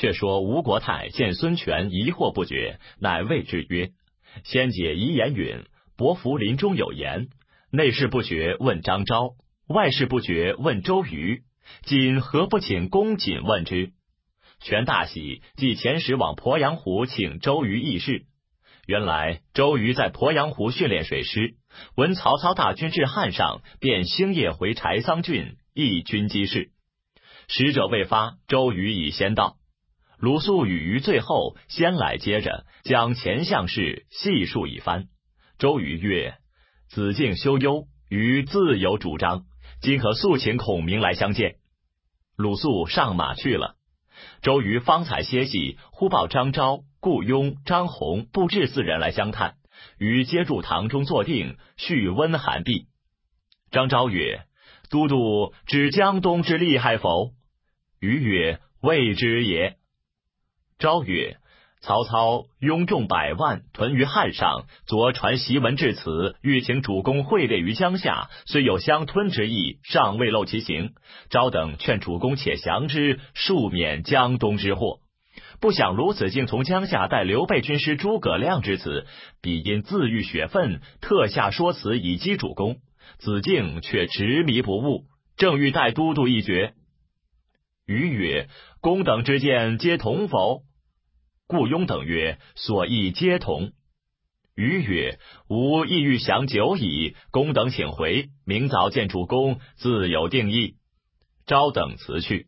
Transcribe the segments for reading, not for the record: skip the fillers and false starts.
却说吴国太见孙权疑惑不决，乃谓之曰：先解遗言允，伯服临终有言，内事不决问张昭，外事不决问周瑜，今何不请公瑾问之？权大喜，即遣使往鄱阳湖请周瑜议事。原来周瑜在鄱阳湖训练水师，闻曹操大军至汉上，便星夜回柴桑郡，议军机事。使者未发，周瑜已先到。鲁肃与于最后先来接着，将前项事细述一番。周瑜曰：子敬休忧，瑜自有主张，今可速请孔明来相见。鲁肃上马去了。周瑜方才歇息，忽报张昭、顾雍、张宏、布置四人来相探，瑜皆入堂中坐定，续温寒毕。张昭曰：都督知江东之厉害否？瑜曰：未知也。昭曰：曹操拥众100万屯于汉上，昨传檄文至此，欲请主公会猎于江夏，虽有相吞之意，尚未露其形。昭等劝主公且降之，庶免江东之祸。不想鲁子敬从江夏带刘备军师诸葛亮至此，彼因自欲血愤，特下说辞以激主公。子敬却执迷不悟，正欲待都督一决。瑜曰：公等之见皆同否？顾雍等曰：所议皆同。瑜曰：吾意欲降久矣，公等请回，明早见主公，自有定议。昭等辞去。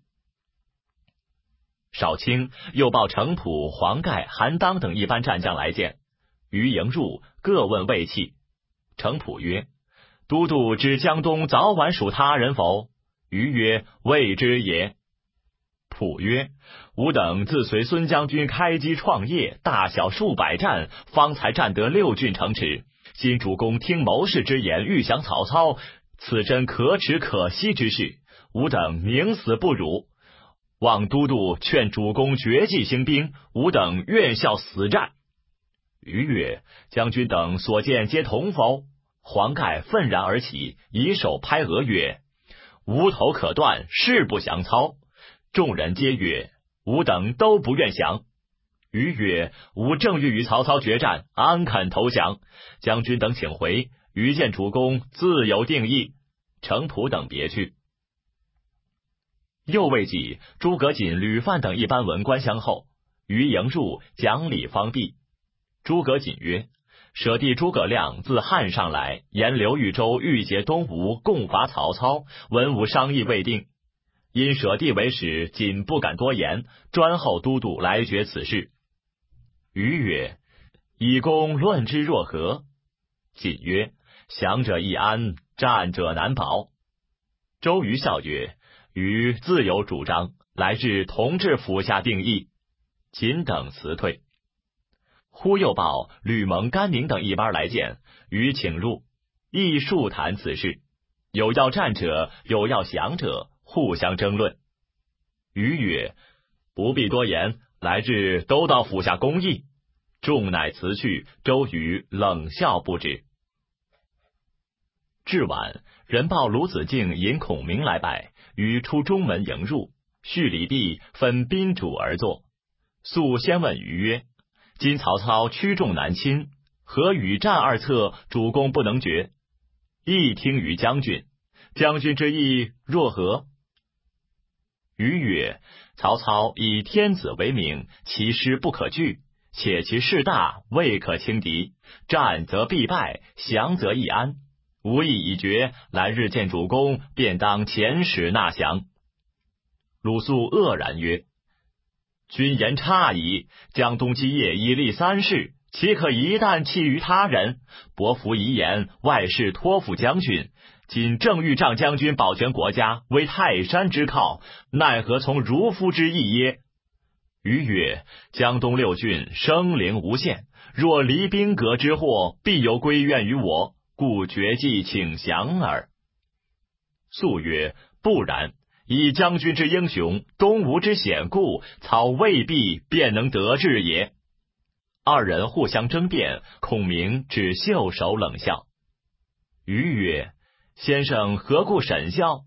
少卿又报程普、黄盖、韩当等一班战将来见。瑜迎入，各问魏气。程普曰：都督知江东早晚属他人否？瑜曰：未知也。普曰：吾等自随孙将军开基创业，大小数百战，方才占得6郡城池。今主公听谋士之言，欲降曹操，此真可耻可惜之事，吾等宁死不辱。望都督劝主公绝迹兴兵，吾等愿效死战。瑜曰：将军等所见皆同否？黄盖愤然而起，以手拍额曰：无头可断，誓不降操。众人皆曰：吾等都不愿降。瑜曰：吾正欲与曹操决战，安肯投降？将军等请回，瑜见主公，自有定议。程普等别去。又未几，诸葛瑾、吕范等一班文官相候，瑜迎入，讲礼方毕。诸葛瑾曰：舍弟诸葛亮自汉上来，言刘豫州欲结东吴，共伐曹操，文武商议未定。因舍弟为使，瑾不敢多言，专候都督来决此事。瑜曰：以公论之若何？瑾曰：降者易安，战者难保。周瑜笑曰：瑜自有主张，来日同至府下定议。瑾等辞退。忽又报吕蒙、甘宁等一班来见，瑜请入，议数谈此事，有要战者，有要降者，互相争论。瑜曰：不必多言，来日都到府下公议。众乃辞去，周瑜冷笑不止。至晚，人报鲁子敬引孔明来拜，瑜出中门迎入，叙礼毕，分宾主而坐。肃先问瑜曰：今曹操驱众南侵，何与战二策，主公不能决？亦听于将军，将军之意若何？瑜曰：曹操以天子为名，其师不可拒，且其势大，未可轻敌。战则必败，降则易安。吾意已决，来日见主公，便当遣使纳降。鲁肃愕然曰：君言差矣，江东基业已立3世，岂可一旦弃于他人？伯服遗言，外事托付将军。今正欲仗将军保全国家，为泰山之靠，奈何从如夫之意耶？瑜曰：江东6郡生灵无限，若离兵革之祸，必有归怨于我，故决计请降耳。肃曰：不然，以将军之英雄，东吴之险固，操未必便能得志也。二人互相争辩，孔明只袖手冷笑。瑜曰：先生何故沈笑？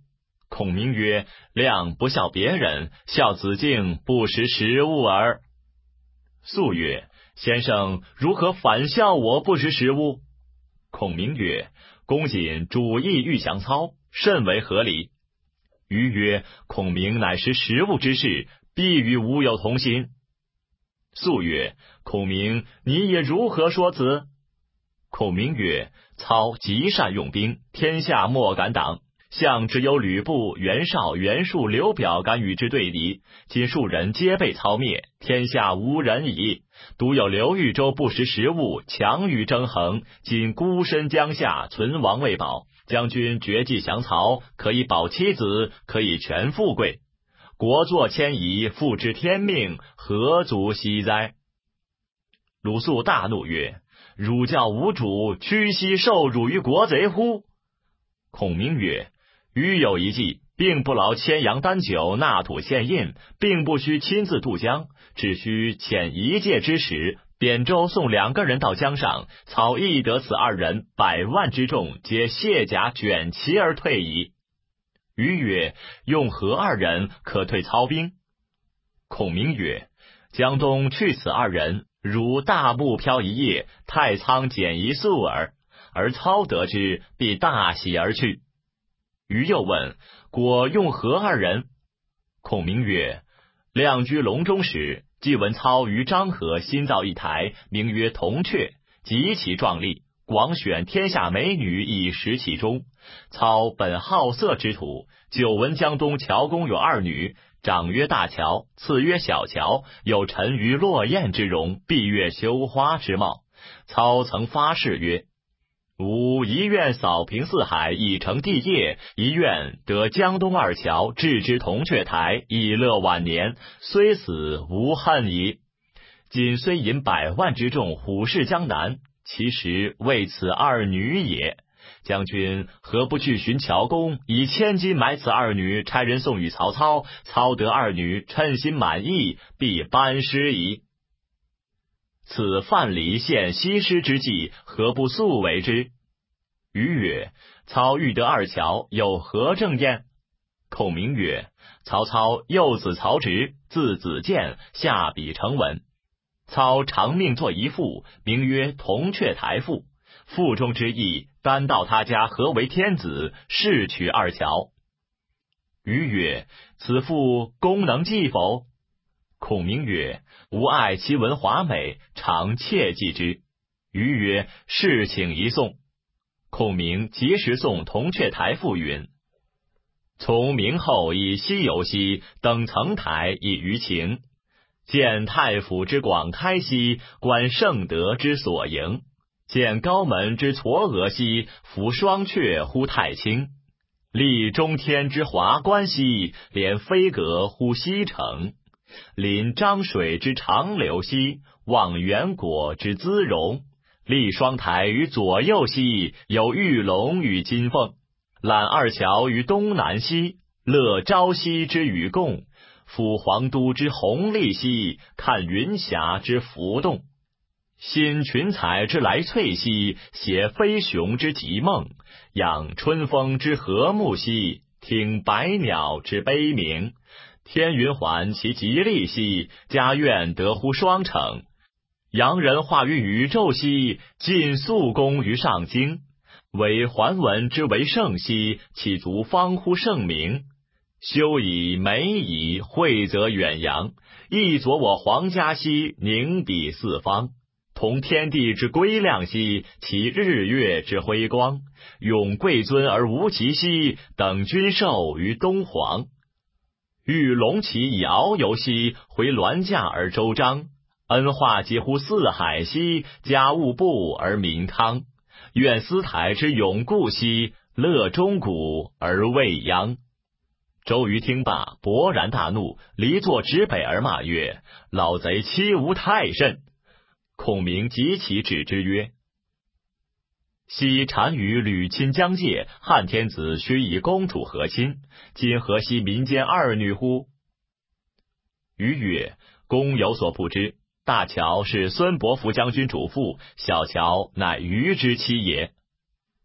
孔明曰：亮不孝别人，孝子敬不识时务耳。肃曰：先生如何反笑我不识时务？孔明曰：公瑾主意欲降操，甚为合理。余曰：孔明乃识时务之士，必与吾有同心。肃曰：孔明你也如何说辞？孔明曰：操极善用兵，天下莫敢挡。项只有吕布、袁绍、袁术、刘表敢与之对敌，今数人皆被操灭，天下无人矣。独有刘豫州不识时务，强于争衡，今孤身江夏，存亡未保。将军决计降曹，可以保妻子，可以全富贵。国祚迁移，复知天命，何足惜哉？鲁肃大怒曰：汝教无主，屈膝受辱于国贼乎？孔明曰：余有一计，并不劳牵羊担酒，纳土献印，并不须亲自渡江，只需遣一介之使，扁舟送2个人到江上，操亦得此2人100万之众，皆卸甲卷旗而退矣。余曰：用何2人可退操兵？孔明曰：江东去此2人，如大木漂一叶，太仓减一粟耳。而操得之，必大喜而去。余又问：果用何2人？孔明曰：亮居隆中时，既闻操于漳河新造一台，名曰铜雀，极其壮丽，广选天下美女以食其中。操本好色之徒，久闻江东乔公有2女，长曰大乔，次曰小乔，有沉鱼落雁之容，闭月羞花之貌。操曾发誓曰：吾一愿扫平四海，以成帝业；一愿得江东2乔，置之铜雀台，以乐晚年，虽死无恨矣。今虽引100万之众虎视江南，其实为此2女也。将军何不去寻乔公，以1000金买此2女，差人送与曹操，操得2女，称心满意，必班师矣。此范蠡献西施之计，何不速为之？余曰：操欲得2乔，有何正验？孔明曰：曹操幼子曹植，字子建，下笔成文。操长命作一赋，名曰铜雀台赋。赋中之意，单道他家何为天子，是取2乔。余曰：此赋公能记否？孔明曰：吾爱其文华美，常切记之。余曰：是请一诵。孔明即时诵铜雀台赋云：从明后以西游兮，登层台以娱情。见太府之广开兮，观圣德之所营。见高门之嵯峨兮，服双阙乎太清。立中天之华观兮，连飞阁乎西城。临漳水之长流兮，望远果之姿容。立双台于左右兮，有玉龙与金凤。览2乔于东南兮，乐朝夕之与共。抚皇都之弘历兮，看云霞之浮动。欣群才之来翠兮，写飞熊之极梦。养春风之和睦兮，听百鸟之悲鸣。天云环其吉利兮，家苑得乎双城。洋人化于宇宙兮，尽肃公于上京。为桓文之为圣兮，岂足方乎圣明。修以美以，惠泽远扬。亦佐我皇家兮，凝彼四方。同天地之归亮兮，其日月之辉光。永贵尊而无极兮，等君寿于东皇。欲龙旗以遨游兮，回銮驾而周章。恩化几乎四海兮，家务布而民康。愿司台之永固兮，乐钟鼓而未央。周瑜听罢，勃然大怒，离座直北而骂曰：老贼欺吾太甚！孔明急其止之曰：昔单于屡侵疆界，汉天子须以公主和亲，今何惜民间2女乎？瑜曰：公有所不知，大乔是孙伯符将军主妇，小乔乃瑜之妻也。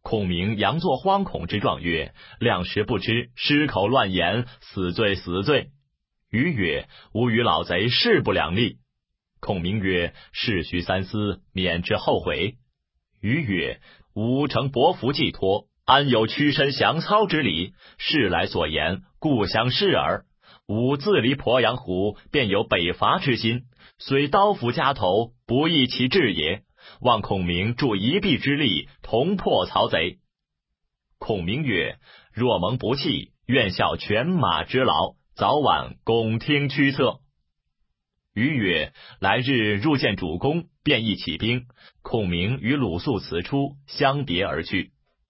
孔明佯作惶恐之状曰：量时不知，失口乱言，死罪死罪。余曰：吾与老贼势不两立。孔明曰：事须三思，免之后悔。余曰：吾承伯服寄托，安有屈身降操之理？事来所言，故相视耳。吾自离鄱阳湖，便有北伐之心，虽刀斧加头，不益其志也。望孔明助一臂之力，同破曹贼。孔明曰：若蒙不弃，愿效犬马之劳，早晚拱听驱策。余曰：来日入见主公，便宜起兵。孔明与鲁肃辞出，相别而去。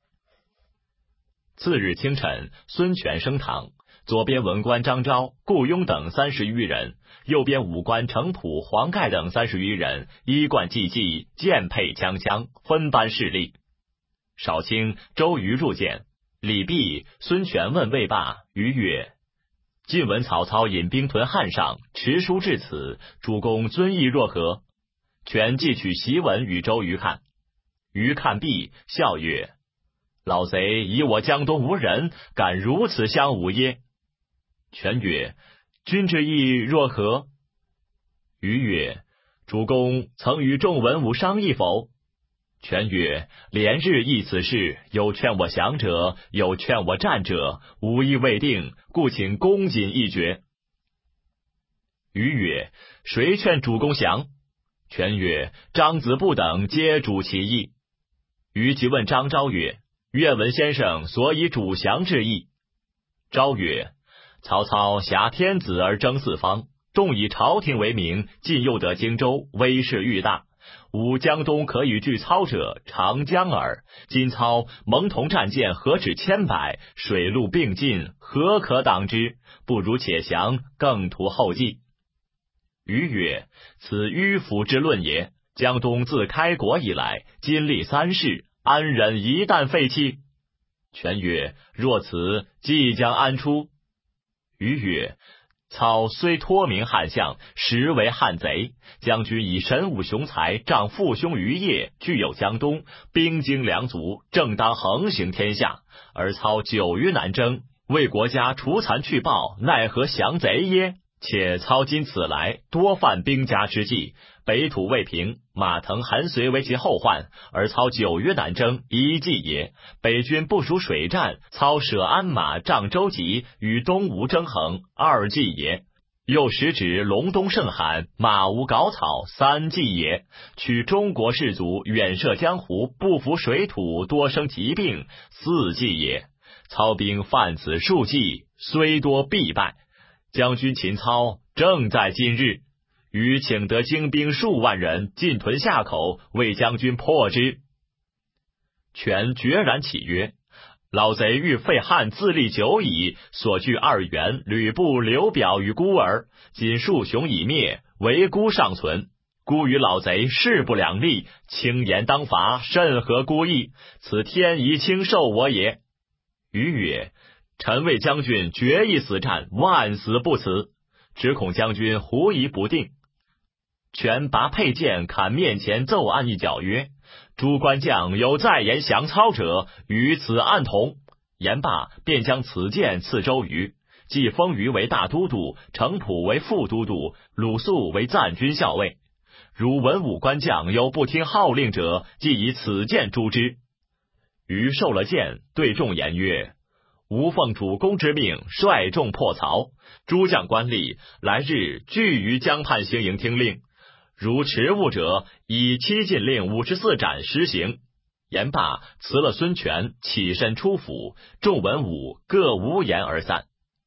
次日清晨，孙权升堂，左边文官张昭、顾雍等30余人，右边武官程普、黄盖等30余人，衣冠济济，剑佩枪枪，分班侍立。少卿周瑜入见，礼毕，孙权问未罢，瑜曰：近闻曹操引兵屯汉上，持书至此，主公尊意若何？权即取檄文与周瑜看。瑜看毕，笑曰：老贼以我江东无人，敢如此相侮耶？权曰：君之意若何？瑜曰：主公曾与众文武商议否？权曰：连日议此事，有劝我降者，有劝我战者，无一未定，故请公瑾一决。瑜曰：谁劝主公降？权曰：张子布等皆主其意。瑜即问张昭曰：愿闻先生所以主降之意。昭曰：曹操挟天子而争四方，重以朝廷为名，进又得荆州，威势愈大。吾江东可与拒操者，长江耳。今操蒙同战舰何止千百，水陆并进，何可挡之？不如且降，更图后继。瑜曰：此迂腐之论也。江东自开国以来，经历3世，安忍一旦废弃？权曰：若此，即将安出？瑜曰：操虽托名汉相，实为汉贼。将军以神武雄才，仗父兄余业，具有江东，兵精粮足，正当横行天下。而操久于南征，为国家除残去暴，奈何降贼耶？且操今此来，多犯兵家之忌，北土未平，马腾、韩遂为其后患，而操久于南征，一计也。北军不属水战，操舍鞍马，仗舟楫，与东吴争衡，二计也。又时指隆冬盛寒，马无稿草，三计也。取中国士卒远涉江湖，不服水土，多生疾病，四计也。操兵犯此数计，虽多必败。将军秦操正在今日，余请得精兵数万人进屯下口，为将军破之。权决然起曰：老贼欲废汉自立久矣，所据2员，吕布、刘表与孤儿，今数雄已灭，唯孤尚存。孤与老贼势不两立，轻言当伐，甚合孤意，此天已轻受我也。瑜曰：臣为将军决一死战，万死不辞，只恐将军狐疑不定。权拔佩剑，砍面前奏案一角曰：诸官将有再言降操者，与此案同。言罢，便将此剑赐周瑜，即封瑜为大都督，程普为副都督，鲁肃为赞军校尉。如文武官将有不听号令者，即以此剑诛之。瑜受了剑，对众言曰：吾奉主公之命，率众破曹，诸将官吏来日俱于江畔行营听令。如迟误者，以7禁令54斩实行。言罢，辞了孙权，起身出府，众文武各无言而散。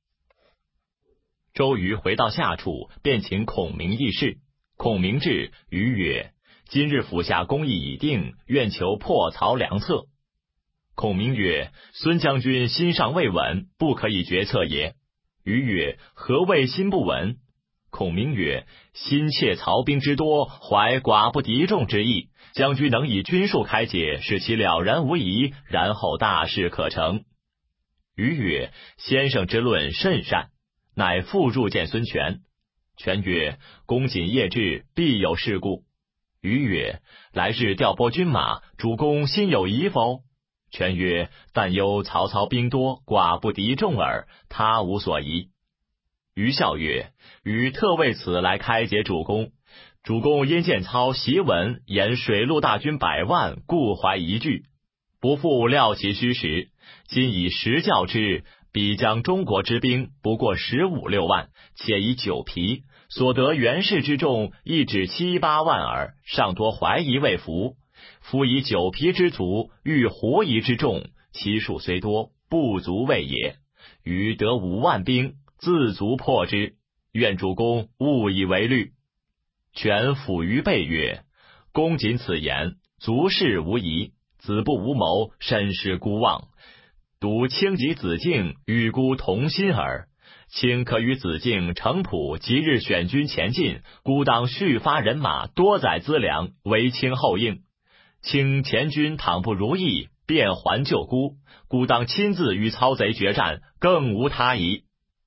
周瑜回到下处，便请孔明议事。孔明至，瑜曰：今日府下公议已定，愿求破曹良策。孔明曰：孙将军心尚未稳，不可以决策也。瑜曰：何谓心不稳？孔明曰：心怯曹兵之多，怀寡不敌众之意，将军能以军术开解，使其了然无疑，然后大事可成。瑜曰：先生之论甚善。乃复入见孙权。权曰：公瑾夜至，必有事故。瑜曰：来日调拨军马，主公心有疑否？ 权曰：但忧曹操兵多，寡不敌众耳，他无所疑。余笑曰：余特为此来开解主公。主公因见操檄文言水陆大军100万，故怀疑惧，不复料其虚实。今以实教之，彼将中国之兵不过15、16万，且以9疲，所得袁氏之众亦只7、8万耳，尚多怀疑未服。夫以9疲之卒，遇狐疑之众，其数虽多，不足畏也。余得5万兵，自足破之。愿主公勿以为虑。权抚于背曰：公谨此言，足是无疑。子不无谋，身失孤望。独卿及子敬与孤同心耳。卿可与子敬、程普即日选军前进，孤当续发人马，多载资粮，为卿后应。卿前军倘不如意，便还救孤，孤当亲自与操贼决战，更无他疑。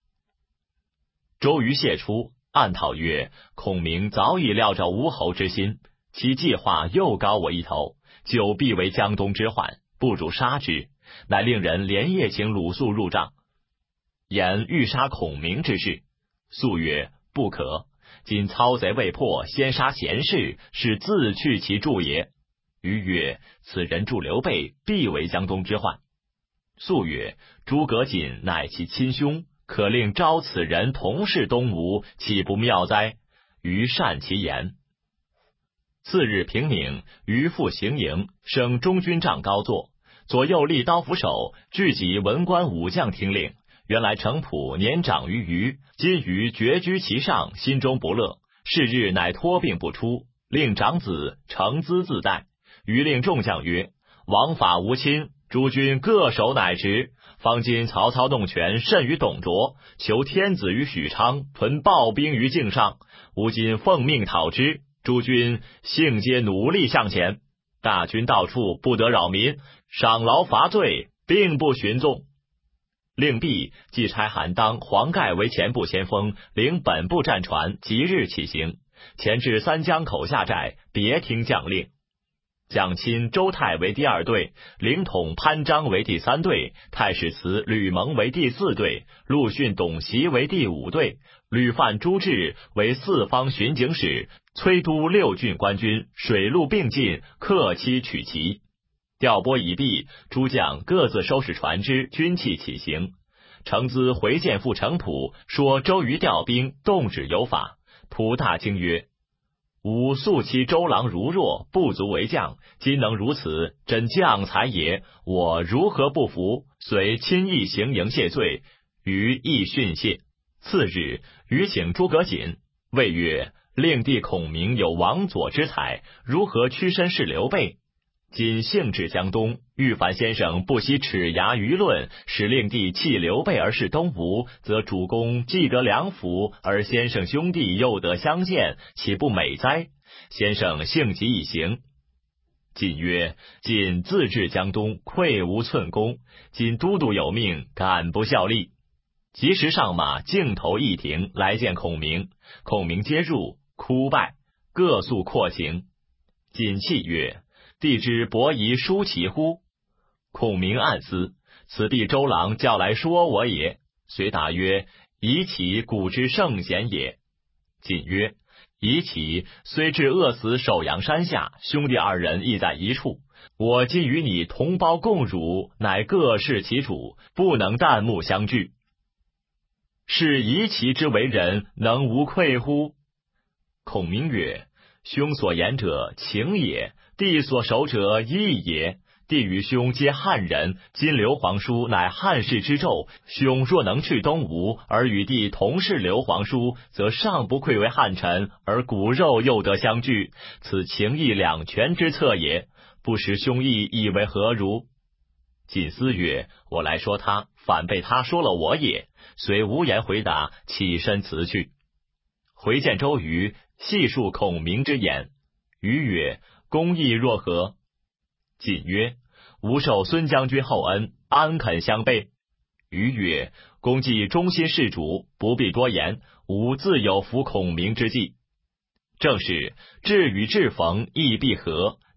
周瑜谢出，暗讨曰：孔明早已料着吴侯之心，其计划又高我一头，久必为江东之患，不如杀之，乃令人连夜请鲁肃入帐，言欲杀孔明之事。肃曰：不可，今操贼未破，先杀贤士，是自去其助也。瑜曰：此人助刘备，必为江东之患。肃曰：诸葛瑾乃其亲兄，可令招此人同是东吴，岂不妙哉？瑜善其言。次日平明，瑜复行营，升中军帐高坐，左右立刀斧手，聚集文官武将听令。原来程普年长于瑜，今瑜绝居其上，心中不乐。是日乃托病不出，令长子程咨自带。瑜令众将曰：王法无亲，诸军各守乃职。方今曹操弄权甚于董卓，求天子于许昌，屯暴兵于境上。吾今奉命讨之，诸军幸皆努力向前。大军到处，不得扰民，赏劳罚罪，并不循纵。令毕，即差韩当、黄盖为前部先锋，领本部战船，即日起行，前至三江口下寨，别听将令。蒋钦、周泰为第2队，凌统、潘璋为第3队，太史慈、吕蒙为第4队，陆逊、董袭为第5队，吕范、朱志为四方巡警使，崔督6郡官军，水陆并进，克期取齐。调拨已毕，诸将各自收拾船只，军器起行。程咨回见父程普，说周瑜调兵，动止有法。普大惊曰：吾素期周郎如弱，不足为将，今能如此，真将才也，我如何不服？遂亲议行营谢罪，瑜亦训谢。次日，瑜请诸葛瑾，谓曰：令弟孔明有王佐之才，如何屈身事刘备？今幸至江东，欲凡先生不惜齿牙舆论，使令弟弃刘备而事东吴，则主公既得良辅，而先生兄弟又得相见，岂不美哉？先生性急以行。瑾曰：瑾自至江东，愧无寸功，今都督有命，敢不效力？及时上马，径投一庭，来见孔明。孔明皆入，哭拜，各诉阔情。瑾泣曰：弟之伯夷叔齐乎？孔明暗思，此弟周郎叫来说我也。遂答曰：夷齐古之圣贤也。瑾曰：夷齐虽至饿死首阳山下，兄弟2人亦在一处。我今与你同胞共辱，乃各事其主，不能旦暮相聚。是夷齐之为人，能无愧乎？孔明曰：兄所言者情也，弟所守者义也。弟与兄皆汉人，今刘皇叔乃汉室之胄，兄若能去东吴，而与弟同是刘皇叔，则尚不愧为汉臣，而骨肉又得相聚，此情义两全之策也。不识兄意，以为何如？瑾思曰：我来说他，反被他说了我也。遂无言回答，起身辞去。回见周瑜，细述孔明之言。瑜曰：公意若何？瑾曰：吾受孙将军厚恩，安肯相背？瑜曰：公既忠心事主，不必多言，吾自有服孔明之计。正是志与志逢，亦必合，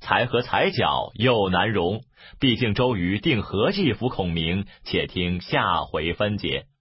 才和才角又难容。毕竟周瑜定何计服孔明，且听下回分解。